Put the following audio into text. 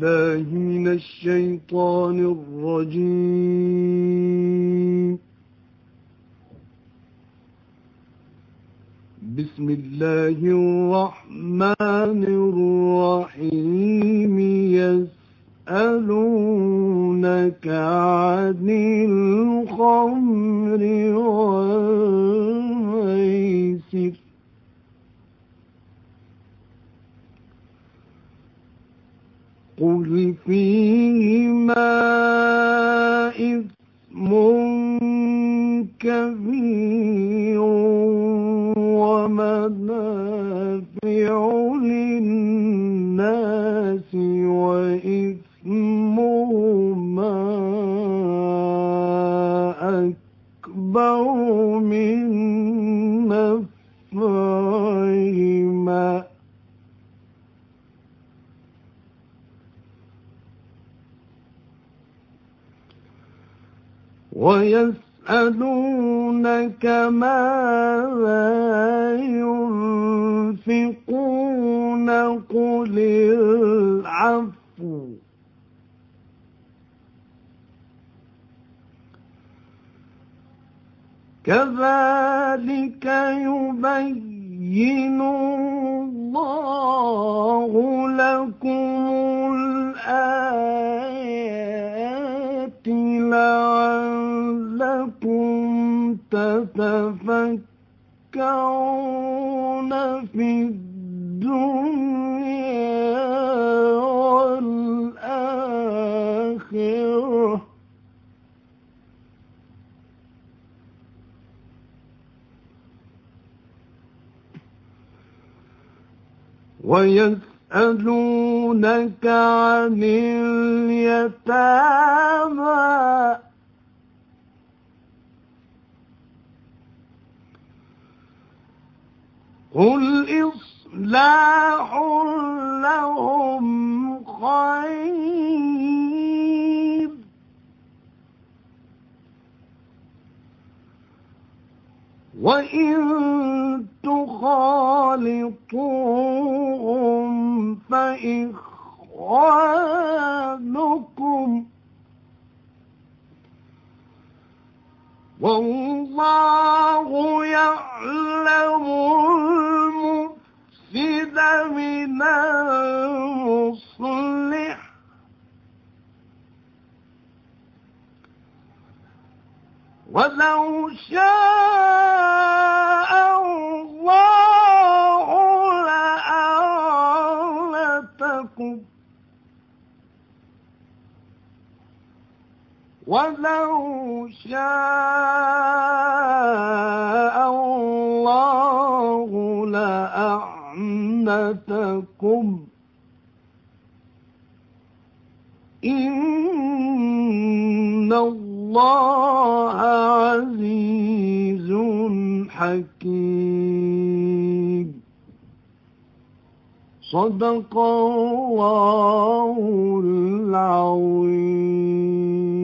بالله من الشيطان الرجيم. بسم الله الرحمن الرحيم. يسألونك عن الخمر والميسر قل فيهما إثم كبير ومنافع للناس وإثمهما أكبر من نفعهما ويسألونك ماذا ينفقون قل العفو كذلك يبين الله لكم الآيات لعلكم تتفكرون في الدنيا والآخرة ويسألونك عن اليتامى قل إصلاح لهم خير وإن تخالطوهم فإخوانكم والله يعلم المفسد من المصلح ولو شاء الله لأعنتكم ولو شاء الله لأعنتكم إن الله عزيز حكيم. صدق الله العظيم.